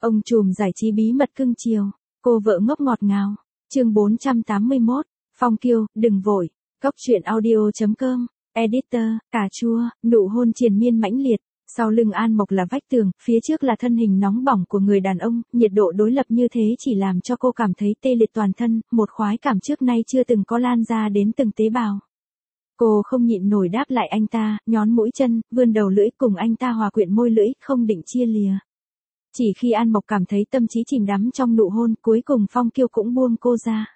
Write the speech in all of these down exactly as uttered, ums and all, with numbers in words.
Ông trùm giải trí bí mật cưng chiều, cô vợ ngốc ngọt ngào. Chương bốn trăm tám mươi mốt, Phong Kiêu, đừng vội. Cốc truyện audio chấm com, editor, cà chua, nụ hôn triền miên mãnh liệt. Sau lưng An Mộc là vách tường, phía trước là thân hình nóng bỏng của người đàn ông, nhiệt độ đối lập như thế chỉ làm cho cô cảm thấy tê liệt toàn thân, một khoái cảm trước nay chưa từng có lan ra đến từng tế bào. Cô không nhịn nổi đáp lại anh ta, nhón mũi chân, vươn đầu lưỡi cùng anh ta hòa quyện môi lưỡi, không định chia lìa. Chỉ khi An Mộc cảm thấy tâm trí chìm đắm trong nụ hôn, cuối cùng Phong Kiêu cũng buông cô ra.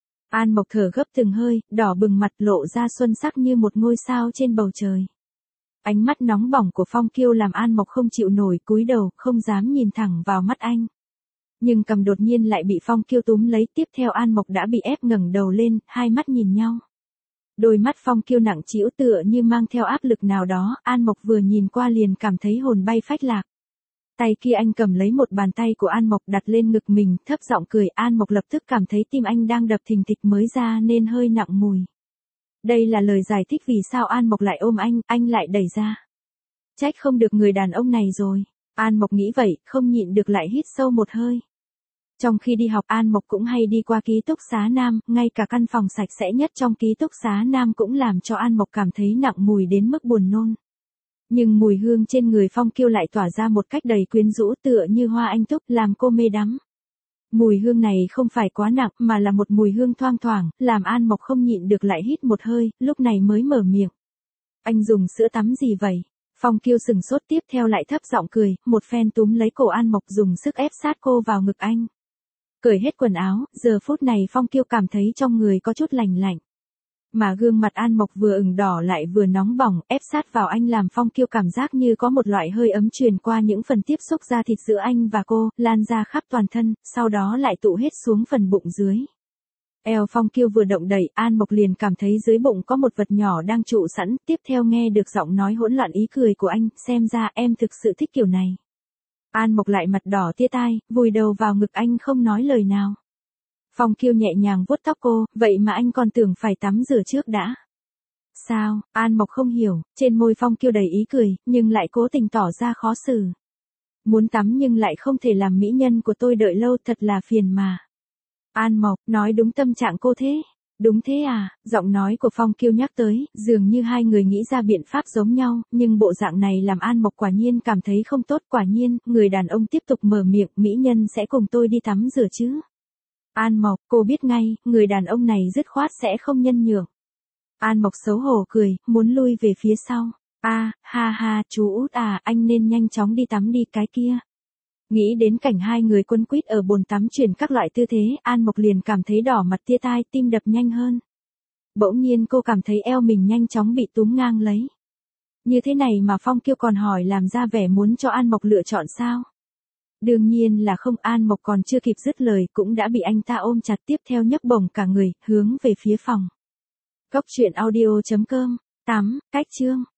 An Mộc thở gấp từng hơi, đỏ bừng mặt lộ ra xuân sắc như một ngôi sao trên bầu trời. Ánh mắt nóng bỏng của Phong Kiêu làm An Mộc không chịu nổi, cúi đầu, không dám nhìn thẳng vào mắt anh. Nhưng cầm đột nhiên lại bị Phong Kiêu túm lấy, tiếp theo An Mộc đã bị ép ngẩng đầu lên, hai mắt nhìn nhau. Đôi mắt Phong Kiêu nặng trĩu tựa như mang theo áp lực nào đó, An Mộc vừa nhìn qua liền cảm thấy hồn bay phách lạc. Tay kia anh cầm lấy một bàn tay của An Mộc đặt lên ngực mình, thấp giọng cười. An Mộc lập tức cảm thấy tim anh đang đập thình thịch mới ra nên hơi nặng mùi. Đây là lời giải thích vì sao An Mộc lại ôm anh, anh lại đẩy ra. Trách không được người đàn ông này rồi. An Mộc nghĩ vậy, không nhịn được lại hít sâu một hơi. Trong khi đi học An Mộc cũng hay đi qua ký túc xá nam, ngay cả căn phòng sạch sẽ nhất trong ký túc xá nam cũng làm cho An Mộc cảm thấy nặng mùi đến mức buồn nôn. Nhưng mùi hương trên người Phong Kiêu lại tỏa ra một cách đầy quyến rũ tựa như hoa anh túc làm cô mê đắm. Mùi hương này không phải quá nặng mà là một mùi hương thoang thoảng, làm An Mộc không nhịn được lại hít một hơi, lúc này mới mở miệng. Anh dùng sữa tắm gì vậy? Phong Kiêu sừng sốt tiếp theo lại thấp giọng cười, một phen túm lấy cổ An Mộc dùng sức ép sát cô vào ngực anh. Cởi hết quần áo, giờ phút này Phong Kiêu cảm thấy trong người có chút lành lạnh. Mà gương mặt An Mộc vừa ửng đỏ lại vừa nóng bỏng, ép sát vào anh làm Phong Kiêu cảm giác như có một loại hơi ấm truyền qua những phần tiếp xúc da thịt giữa anh và cô, lan ra khắp toàn thân, sau đó lại tụ hết xuống phần bụng dưới. Eo Phong Kiêu vừa động đẩy, An Mộc liền cảm thấy dưới bụng có một vật nhỏ đang trụ sẵn, tiếp theo nghe được giọng nói hỗn loạn ý cười của anh, xem ra em thực sự thích kiểu này. An Mộc lại mặt đỏ tia tai, vùi đầu vào ngực anh không nói lời nào. Phong Kiêu nhẹ nhàng vuốt tóc cô, vậy mà anh còn tưởng phải tắm rửa trước đã. Sao? An Mộc không hiểu, trên môi Phong Kiêu đầy ý cười, nhưng lại cố tình tỏ ra khó xử. Muốn tắm nhưng lại không thể làm mỹ nhân của tôi đợi lâu, thật là phiền mà. An Mộc, nói đúng tâm trạng cô thế. Đúng thế à, giọng nói của Phong Kiêu nhắc tới, dường như hai người nghĩ ra biện pháp giống nhau, nhưng bộ dạng này làm An Mộc quả nhiên cảm thấy không tốt. Quả nhiên, người đàn ông tiếp tục mở miệng, mỹ nhân sẽ cùng tôi đi tắm rửa chứ. An Mộc, cô biết ngay, người đàn ông này dứt khoát sẽ không nhân nhượng. An Mộc xấu hổ cười, muốn lui về phía sau. A, à, ha ha, chú út à, anh nên nhanh chóng đi tắm đi cái kia. Nghĩ đến cảnh hai người quấn quýt ở bồn tắm chuyển các loại tư thế, An Mộc liền cảm thấy đỏ mặt tia tai, tim đập nhanh hơn. Bỗng nhiên cô cảm thấy eo mình nhanh chóng bị túm ngang lấy. Như thế này mà Phong Kiêu còn hỏi làm ra vẻ muốn cho An Mộc lựa chọn sao? Đương nhiên là không. An Mộc còn chưa kịp dứt lời cũng đã bị anh ta ôm chặt, tiếp theo nhấc bổng cả người, hướng về phía phòng. Cốc truyện audio chấm com, tắm, cách chương.